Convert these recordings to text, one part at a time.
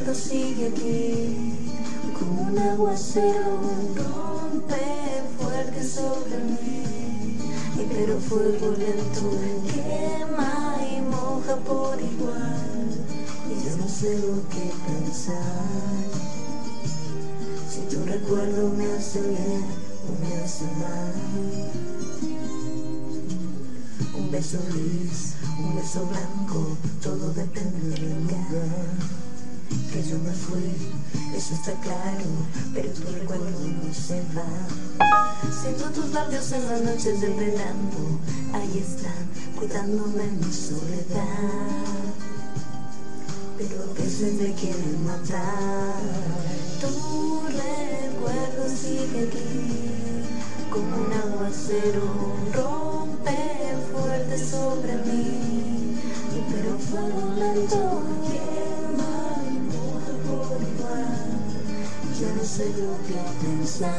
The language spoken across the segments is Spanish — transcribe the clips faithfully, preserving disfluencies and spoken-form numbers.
recuerdo sigue aquí, como un aguacero rompe fuerte sobre mí. Y pero fuego lento quema y moja por igual, y yo no sé lo que pensar. Si tu recuerdo me hace bien o me hace mal. Un beso gris, un beso blanco, todo depende del lugar. Que yo me fui, eso está claro, pero tu recuerdo no se va. Siento tus labios en las noches del verano, ahí están, cuidándome en mi soledad. Pero a veces me quieren matar. Tu recuerdo sigue aquí, como un aguacero rompe fuerte sobre mí. Y pero fuego lento quema y moja por igual, ya no sé lo que pensar.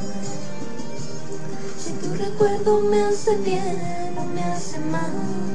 Si tu recuerdo me hace bien o me hace mal.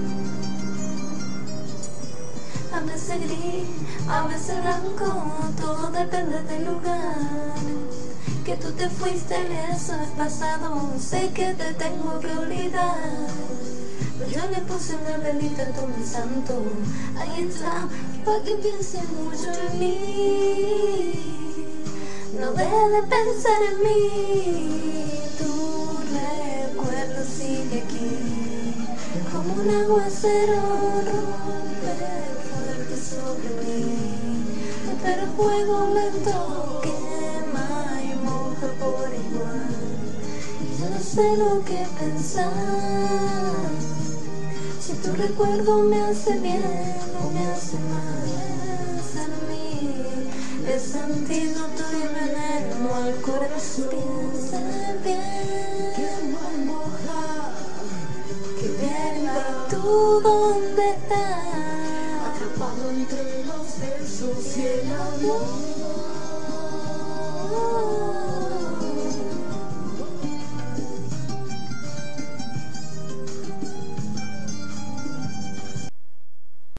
A veces gris, a veces blanco, todo depende del lugar. Que tú te fuiste y eso es pasado, sé que te tengo que olvidar. Pero yo le puse una velita a tu mi santo, ahí está, para que piense mucho en mí. No dejes de pensar en mí. Tu recuerdo sigue aquí, como un aguacero rompe fuerte sobre mí. Pero fuego lento quema y moja por igual, y yo no sé lo que pensar. Si tu recuerdo me hace bien o me hace mal, es en mí, he sentido tu veneno al corazón. Piensa bien, que no moja, que bien va tú dónde estás, atrapado entre los besos y el amor.